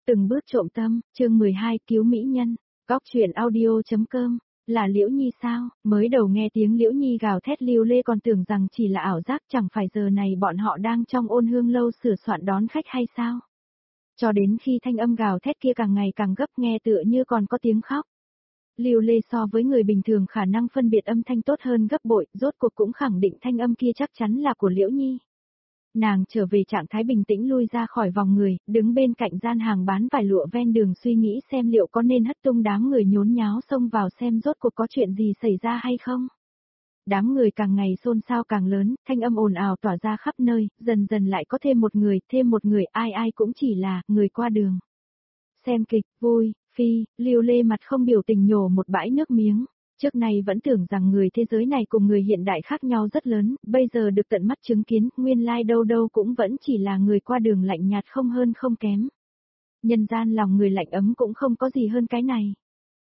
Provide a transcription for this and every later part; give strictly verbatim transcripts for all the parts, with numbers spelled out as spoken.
Từng bước trộm tâm, chương mười hai cứu mỹ nhân, góc truyện audio.com, là Liễu Nhi sao, mới đầu nghe tiếng Liễu Nhi gào thét Lưu Lê còn tưởng rằng chỉ là ảo giác, chẳng phải giờ này bọn họ đang trong Ôn Hương lâu sửa soạn đón khách hay sao? Cho đến khi thanh âm gào thét kia càng ngày càng gấp nghe tựa như còn có tiếng khóc. Lưu Lê so với người bình thường khả năng phân biệt âm thanh tốt hơn gấp bội, rốt cuộc cũng khẳng định thanh âm kia chắc chắn là của Liễu Nhi. Nàng trở về trạng thái bình tĩnh lui ra khỏi vòng người, đứng bên cạnh gian hàng bán vải lụa ven đường suy nghĩ xem liệu có nên hất tung đám người nhốn nháo xông vào xem rốt cuộc có chuyện gì xảy ra hay không. Đám người càng ngày xôn xao càng lớn, thanh âm ồn ào tỏa ra khắp nơi, dần dần lại có thêm một người, thêm một người, ai ai cũng chỉ là người qua đường. Xem kịch, vui, phi, Lưu Lê mặt không biểu tình nhổ một bãi nước miếng. Trước này vẫn tưởng rằng người thế giới này cùng người hiện đại khác nhau rất lớn, bây giờ được tận mắt chứng kiến, nguyên lai đâu đâu cũng vẫn chỉ là người qua đường lạnh nhạt không hơn không kém. Nhân gian lòng người lạnh ấm cũng không có gì hơn cái này.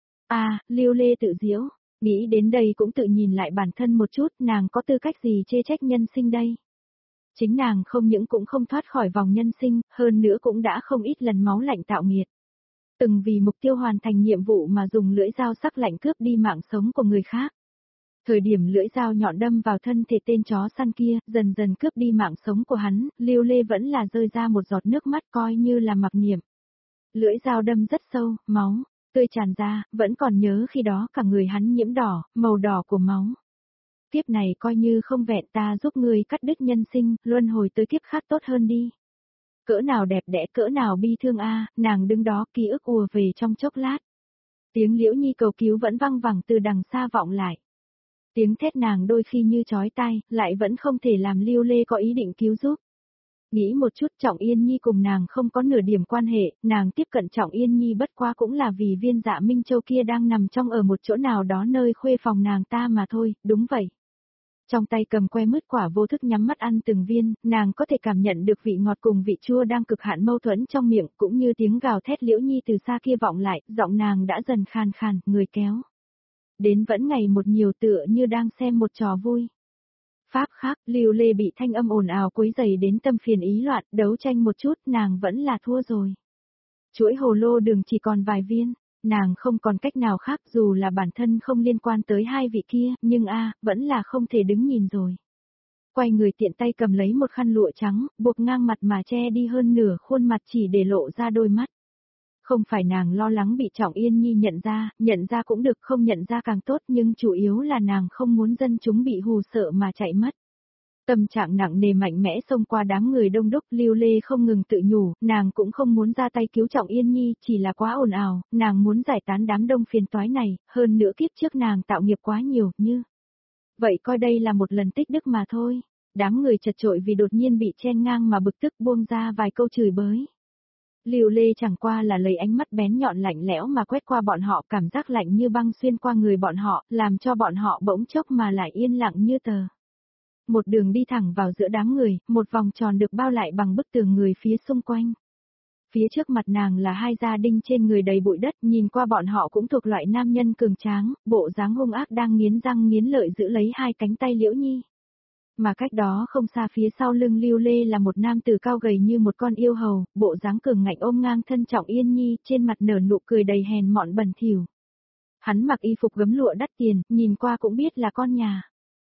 À, Lưu Lê tự giễu, nghĩ đến đây cũng tự nhìn lại bản thân một chút, nàng có tư cách gì chê trách nhân sinh đây. Chính nàng không những cũng không thoát khỏi vòng nhân sinh, hơn nữa cũng đã không ít lần máu lạnh tạo nghiệt. Từng vì mục tiêu hoàn thành nhiệm vụ mà dùng lưỡi dao sắc lạnh cướp đi mạng sống của người khác. Thời điểm lưỡi dao nhọn đâm vào thân thể tên chó săn kia, dần dần cướp đi mạng sống của hắn, Lưu Lê vẫn là rơi ra một giọt nước mắt coi như là mặc niệm. Lưỡi dao đâm rất sâu, máu, tươi tràn ra, vẫn còn nhớ khi đó cả người hắn nhiễm đỏ, màu đỏ của máu. Kiếp này coi như không vẹn ta giúp ngươi cắt đứt nhân sinh, luân hồi tới kiếp khác tốt hơn đi. Cỡ nào đẹp đẽ cỡ nào bi thương a, nàng đứng đó ký ức ùa về trong chốc lát. Tiếng Liễu Nhi cầu cứu vẫn vang vẳng từ đằng xa vọng lại. Tiếng thét nàng đôi khi như chói tai, lại vẫn không thể làm Lưu Lê có ý định cứu giúp. Nghĩ một chút Trọng Yên Nhi cùng nàng không có nửa điểm quan hệ, nàng tiếp cận Trọng Yên Nhi bất quá cũng là vì viên Dạ Minh Châu kia đang nằm trong ở một chỗ nào đó nơi khuê phòng nàng ta mà thôi, đúng vậy. Trong tay cầm que mứt quả vô thức nhắm mắt ăn từng viên, nàng có thể cảm nhận được vị ngọt cùng vị chua đang cực hạn mâu thuẫn trong miệng, cũng như tiếng gào thét Liễu Nhi từ xa kia vọng lại, giọng nàng đã dần khàn khàn, người kéo. Đến vẫn ngày một nhiều tựa như đang xem một trò vui. Pháp khác, Lưu Lê bị thanh âm ồn ào quấy rầy đến tâm phiền ý loạn, đấu tranh một chút, nàng vẫn là thua rồi. Chuỗi hồ lô đường chỉ còn vài viên. Nàng không còn cách nào khác dù là bản thân không liên quan tới hai vị kia, nhưng a vẫn là không thể đứng nhìn rồi. Quay người tiện tay cầm lấy một khăn lụa trắng, buộc ngang mặt mà che đi hơn nửa khuôn mặt chỉ để lộ ra đôi mắt. Không phải nàng lo lắng bị Trọng Yên Nhi nhận ra, nhận ra cũng được không nhận ra càng tốt nhưng chủ yếu là nàng không muốn dân chúng bị hù sợ mà chạy mất. Tâm trạng nặng nề mạnh mẽ xông qua đám người đông đúc, Lưu Lê không ngừng tự nhủ, nàng cũng không muốn ra tay cứu Trọng Yên Nhi, chỉ là quá ồn ào, nàng muốn giải tán đám đông phiền toái này, hơn nữa kiếp trước nàng tạo nghiệp quá nhiều, như. Vậy coi đây là một lần tích đức mà thôi. Đám người chật chội vì đột nhiên bị chen ngang mà bực tức buông ra vài câu chửi bới. Lưu Lê chẳng qua là lấy ánh mắt bén nhọn lạnh lẽo mà quét qua bọn họ, cảm giác lạnh như băng xuyên qua người bọn họ, làm cho bọn họ bỗng chốc mà lại yên lặng như tờ. Một đường đi thẳng vào giữa đám người, một vòng tròn được bao lại bằng bức tường người phía xung quanh. Phía trước mặt nàng là hai gia đinh trên người đầy bụi đất, nhìn qua bọn họ cũng thuộc loại nam nhân cường tráng, bộ dáng hung ác đang nghiến răng nghiến lợi giữ lấy hai cánh tay Liễu Nhi. Mà cách đó không xa phía sau lưng Lưu Lê là một nam tử cao gầy như một con yêu hầu, bộ dáng cường ngạnh ôm ngang thân Trọng Yên Nhi, trên mặt nở nụ cười đầy hèn mọn bẩn thỉu. Hắn mặc y phục gấm lụa đắt tiền, nhìn qua cũng biết là con nhà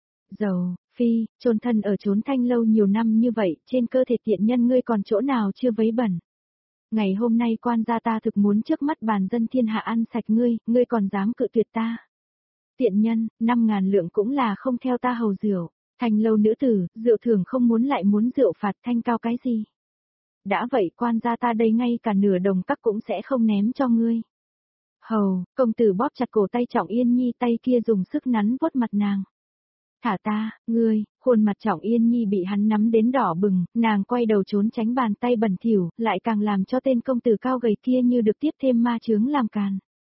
giàu. Phi, chôn thân ở chốn thanh lâu nhiều năm như vậy, trên cơ thể tiện nhân ngươi còn chỗ nào chưa vấy bẩn. Ngày hôm nay quan gia ta thực muốn trước mắt bàn dân thiên hạ ăn sạch ngươi, ngươi còn dám cự tuyệt ta. Tiện nhân, năm ngàn lượng cũng là không theo ta hầu rượu, thanh lâu nữ tử, rượu thường không muốn lại muốn rượu phạt thanh cao cái gì. Đã vậy quan gia ta đây ngay cả nửa đồng các cũng sẽ không ném cho ngươi. Hầu, công tử bóp chặt cổ tay Trọng Yên Nhi, tay kia dùng sức nắn vuốt mặt nàng. Thả ta, ngươi, khuôn mặt Trọng Yên Nhi bị hắn nắm đến đỏ bừng, nàng quay đầu trốn tránh bàn tay bẩn thỉu, lại càng làm cho tên công tử cao gầy kia như được tiếp thêm ma chướng làm càn.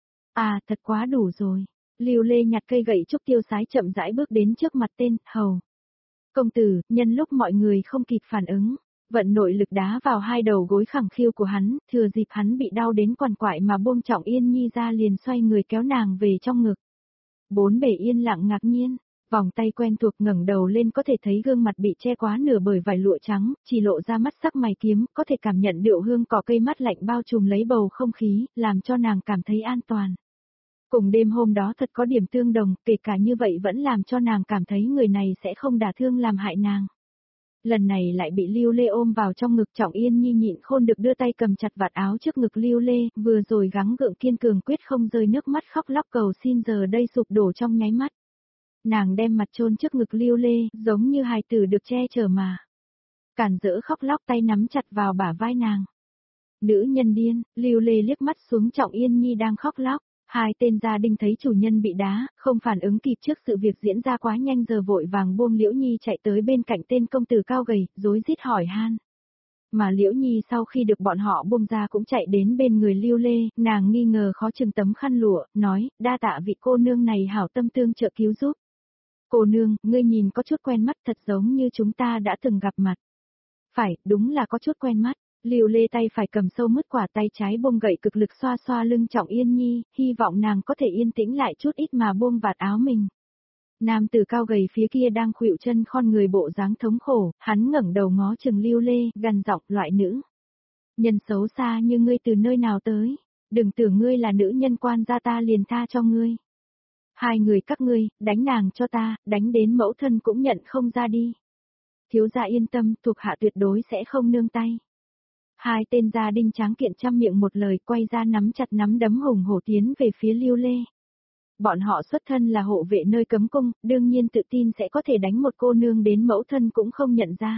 À, thật quá đủ rồi. Lưu Lê nhặt cây gậy trúc tiêu sái chậm rãi bước đến trước mặt tên hầu. Công tử, nhân lúc mọi người không kịp phản ứng, vận nội lực đá vào hai đầu gối khẳng khiu của hắn, thừa dịp hắn bị đau đến quằn quại mà buông Trọng Yên Nhi ra liền xoay người kéo nàng về trong ngực. Bốn bề yên lặng ngạc nhiên. Vòng tay quen thuộc ngẩng đầu lên có thể thấy gương mặt bị che quá nửa bởi vải lụa trắng, chỉ lộ ra mắt sắc mày kiếm, có thể cảm nhận điệu hương cỏ cây mát lạnh bao trùm lấy bầu không khí, làm cho nàng cảm thấy an toàn. Cùng đêm hôm đó thật có điểm tương đồng, kể cả như vậy vẫn làm cho nàng cảm thấy người này sẽ không đả thương làm hại nàng. Lần này lại bị Lưu Lê ôm vào trong ngực, Trọng Yên Nhi nhịn khôn được đưa tay cầm chặt vạt áo trước ngực Lưu Lê, vừa rồi gắng gượng kiên cường quyết không rơi nước mắt khóc lóc cầu xin giờ đây sụp đổ trong nháy mắt. Nàng đem mặt chôn trước ngực Lưu Lê, giống như hài tử được che chở mà. Cản rỡ khóc lóc tay nắm chặt vào bả vai nàng. Nữ nhân điên, Lưu Lê liếc mắt xuống Trọng Yên Nhi đang khóc lóc. Hai tên gia đình thấy chủ nhân bị đá, không phản ứng kịp trước sự việc diễn ra quá nhanh giờ vội vàng buông Liễu Nhi chạy tới bên cạnh tên công tử cao gầy, rối rít hỏi han. Mà Liễu Nhi sau khi được bọn họ buông ra cũng chạy đến bên người Lưu Lê, nàng nghi ngờ khó chừng tấm khăn lụa, nói, đa tạ vị cô nương này hảo tâm tương trợ cứu giúp. Cô nương, ngươi nhìn có chút quen mắt thật giống như chúng ta đã từng gặp mặt. Phải, đúng là có chút quen mắt. Lưu Lê tay phải cầm sâu mứt quả, tay trái buông gậy cực lực xoa xoa lưng Trọng Yên Nhi, hy vọng nàng có thể yên tĩnh lại chút ít mà buông vạt áo mình. Nam tử cao gầy phía kia đang khuỵu chân khon người bộ dáng thống khổ, hắn ngẩng đầu ngó chừng Lưu Lê, gằn giọng, loại nữ nhân xấu xa như ngươi từ nơi nào tới, đừng tưởng ngươi là nữ nhân quan gia ta liền tha cho ngươi. Hai người các ngươi, đánh nàng cho ta, đánh đến mẫu thân cũng nhận không ra đi. Thiếu gia yên tâm, thuộc hạ tuyệt đối sẽ không nương tay. Hai tên gia đinh tráng kiện trăm miệng một lời quay ra nắm chặt nắm đấm hùng hổ tiến về phía Lưu Lê. Bọn họ xuất thân là hộ vệ nơi cấm cung, đương nhiên tự tin sẽ có thể đánh một cô nương đến mẫu thân cũng không nhận ra.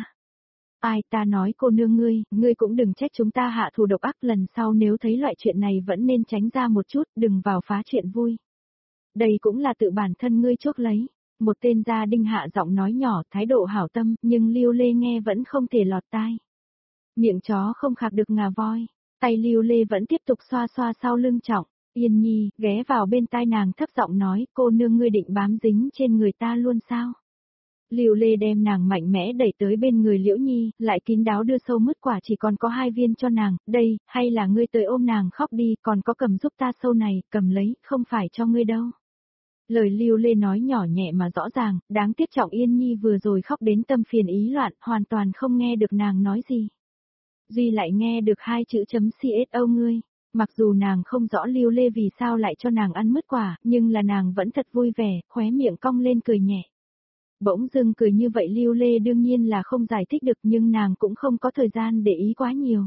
Ai ta nói cô nương ngươi, ngươi cũng đừng trách chúng ta hạ thủ độc ác, lần sau nếu thấy loại chuyện này vẫn nên tránh ra một chút, đừng vào phá chuyện vui. Đây cũng là tự bản thân ngươi chuốc lấy. Một tên gia đinh hạ giọng nói nhỏ, thái độ hảo tâm, nhưng Lưu Lê nghe vẫn không thể lọt tai. Miệng chó không khạc được ngà voi, tay Lưu Lê vẫn tiếp tục xoa xoa sau lưng Trọng Yên Nhi, ghé vào bên tai nàng thấp giọng nói, cô nương ngươi định bám dính trên người ta luôn sao? Lưu Lê đem nàng mạnh mẽ đẩy tới bên người Liễu Nhi, lại kín đáo đưa sâu mứt quả chỉ còn có hai viên cho nàng, đây, hay là ngươi tới ôm nàng khóc đi, còn có cầm giúp ta sâu này, cầm lấy, không phải cho ngươi đâu. Lời Lưu Lê nói nhỏ nhẹ mà rõ ràng, đáng tiếc Trọng Yên Nhi vừa rồi khóc đến tâm phiền ý loạn, hoàn toàn không nghe được nàng nói gì. Duy lại nghe được hai chữ chấm xô ngươi, mặc dù nàng không rõ Lưu Lê vì sao lại cho nàng ăn mứt quả, nhưng là nàng vẫn thật vui vẻ, khóe miệng cong lên cười nhẹ. Bỗng dưng cười như vậy Lưu Lê đương nhiên là không giải thích được nhưng nàng cũng không có thời gian để ý quá nhiều.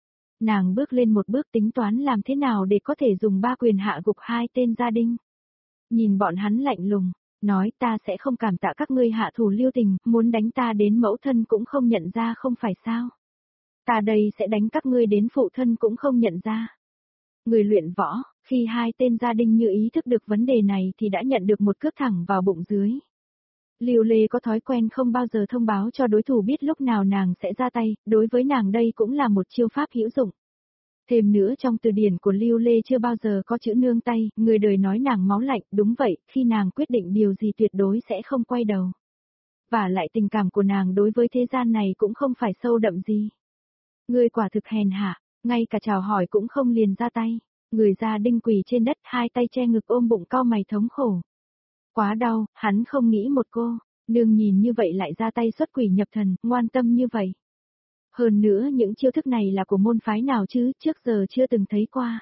Nàng bước lên một bước tính toán làm thế nào để có thể dùng ba quyền hạ gục hai tên gia đình. Nhìn bọn hắn lạnh lùng, nói ta sẽ không cảm tạ các ngươi hạ thủ lưu tình, muốn đánh ta đến mẫu thân cũng không nhận ra không phải sao. Ta đây sẽ đánh các ngươi đến phụ thân cũng không nhận ra. Người luyện võ, khi hai tên gia đình như ý thức được vấn đề này thì đã nhận được một cước thẳng vào bụng dưới. Lưu Lê có thói quen không bao giờ thông báo cho đối thủ biết lúc nào nàng sẽ ra tay, đối với nàng đây cũng là một chiêu pháp hữu dụng. Thêm nữa trong từ điển của Lưu Lê chưa bao giờ có chữ nương tay, người đời nói nàng máu lạnh, đúng vậy, khi nàng quyết định điều gì tuyệt đối sẽ không quay đầu. Và lại tình cảm của nàng đối với thế gian này cũng không phải sâu đậm gì. Người quả thực hèn hạ, ngay cả chào hỏi cũng không liền ra tay. Người gia đinh quỳ trên đất hai tay che ngực ôm bụng cau mày thống khổ. Quá đau, hắn không nghĩ một cô, nương nhìn như vậy lại ra tay xuất quỷ nhập thần, ngoan tâm như vậy. Hơn nữa những chiêu thức này là của môn phái nào chứ, trước giờ chưa từng thấy qua.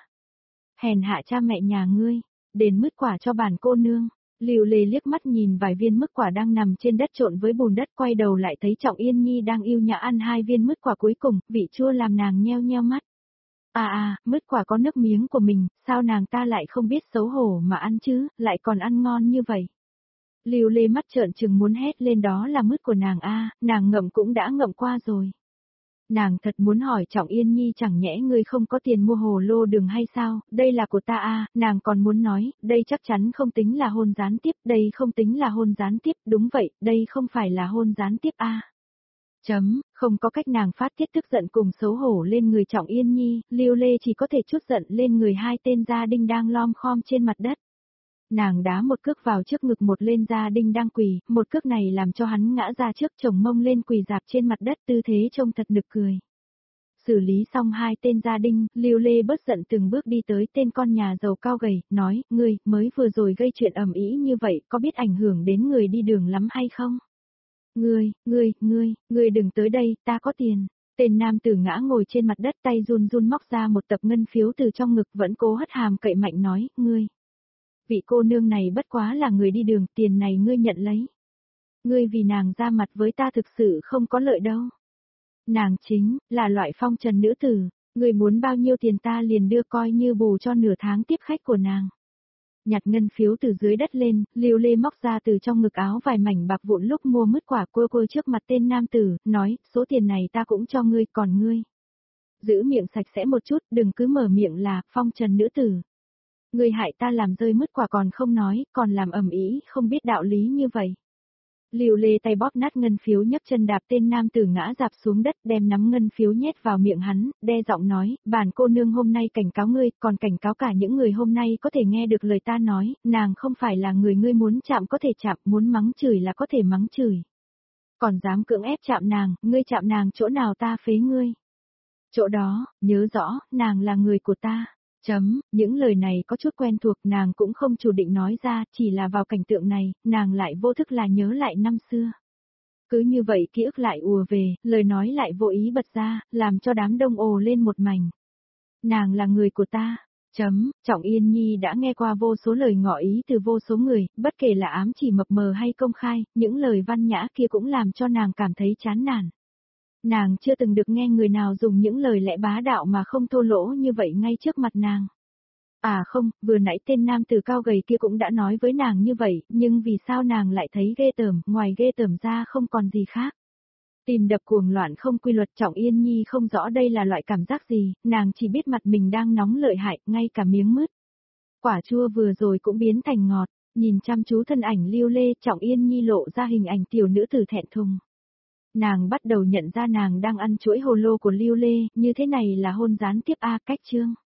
Hèn hạ cha mẹ nhà ngươi, đền mứt quả cho bản cô nương. Lưu Lê liếc mắt nhìn vài viên mứt quả đang nằm trên đất trộn với bùn đất, quay đầu lại thấy Trọng Yên Nhi đang yêu nhã ăn hai viên mứt quả cuối cùng, vị chua làm nàng nheo nheo mắt. À à, mứt quả có nước miếng của mình, sao nàng ta lại không biết xấu hổ mà ăn chứ, lại còn ăn ngon như vậy. Lưu Lê mắt trợn trừng muốn hét lên đó là mứt của nàng a, nàng ngậm cũng đã ngậm qua rồi. Nàng thật muốn hỏi Trọng Yên Nhi chẳng nhẽ ngươi không có tiền mua hồ lô đường hay sao, đây là của ta a, nàng còn muốn nói, đây chắc chắn không tính là hôn gián tiếp, đây không tính là hôn gián tiếp, đúng vậy, đây không phải là hôn gián tiếp a. Chấm, không có cách nàng phát tiết tức giận cùng xấu hổ lên người Trọng Yên Nhi, Lưu Lê chỉ có thể trút giận lên người hai tên gia đinh đang lom khom trên mặt đất. Nàng đá một cước vào trước ngực một lên gia đinh đang quỳ, một cước này làm cho hắn ngã ra trước chồng mông lên quỳ dạp trên mặt đất tư thế trông thật nực cười. Xử lý xong hai tên gia đình, Lưu Lê bớt giận từng bước đi tới tên con nhà giàu cao gầy, nói, ngươi, mới vừa rồi gây chuyện ầm ĩ như vậy, có biết ảnh hưởng đến người đi đường lắm hay không? Ngươi, ngươi, ngươi, ngươi đừng tới đây, ta có tiền. Tên nam tử ngã ngồi trên mặt đất tay run run móc ra một tập ngân phiếu từ trong ngực vẫn cố hất hàm cậy mạnh nói, ngươi. Vị cô nương này bất quá là người đi đường, tiền này ngươi nhận lấy. Ngươi vì nàng ra mặt với ta thực sự không có lợi đâu. Nàng chính, là loại phong trần nữ tử, ngươi muốn bao nhiêu tiền ta liền đưa coi như bù cho nửa tháng tiếp khách của nàng. Nhặt ngân phiếu từ dưới đất lên, Lưu Lê móc ra từ trong ngực áo vài mảnh bạc vụn lúc mua mứt quả cua cua trước mặt tên nam tử, nói, số tiền này ta cũng cho ngươi, còn ngươi. Giữ miệng sạch sẽ một chút, đừng cứ mở miệng là, phong trần nữ tử. Ngươi hại ta làm rơi mứt quả còn không nói, còn làm ầm ĩ, không biết đạo lý như vậy. Lưu Lê tay bóp nát ngân phiếu nhấc chân đạp tên nam tử ngã dạp xuống đất đem nắm ngân phiếu nhét vào miệng hắn, đe giọng nói, bản cô nương hôm nay cảnh cáo ngươi, còn cảnh cáo cả những người hôm nay có thể nghe được lời ta nói, nàng không phải là người ngươi muốn chạm có thể chạm, muốn mắng chửi là có thể mắng chửi. Còn dám cưỡng ép chạm nàng, ngươi chạm nàng chỗ nào ta phế ngươi. Chỗ đó, nhớ rõ, nàng là người của ta. Chấm, những lời này có chút quen thuộc nàng cũng không chủ định nói ra, chỉ là vào cảnh tượng này, nàng lại vô thức là nhớ lại năm xưa. Cứ như vậy ký ức lại ùa về, lời nói lại vô ý bật ra, làm cho đám đông ồ lên một mảnh. Nàng là người của ta. Chấm, Trọng Yên Nhi đã nghe qua vô số lời ngỏ ý từ vô số người, bất kể là ám chỉ mập mờ hay công khai, những lời văn nhã kia cũng làm cho nàng cảm thấy chán nản. Nàng chưa từng được nghe người nào dùng những lời lẽ bá đạo mà không thô lỗ như vậy ngay trước mặt nàng. À không, vừa nãy tên nam tử cao gầy kia cũng đã nói với nàng như vậy, nhưng vì sao nàng lại thấy ghê tởm, ngoài ghê tởm ra không còn gì khác. Tìm đập cuồng loạn không quy luật. Trọng Yên Nhi không rõ đây là loại cảm giác gì, nàng chỉ biết mặt mình đang nóng lợi hại, ngay cả miếng mứt quả chua vừa rồi cũng biến thành ngọt, nhìn chăm chú thân ảnh Lưu Lê, Trọng Yên Nhi lộ ra hình ảnh tiểu nữ tử thẹn thùng. Nàng bắt đầu nhận ra nàng đang ăn chuỗi hồ lô của Lưu Lê, như thế này là hôn gián tiếp A cách chương.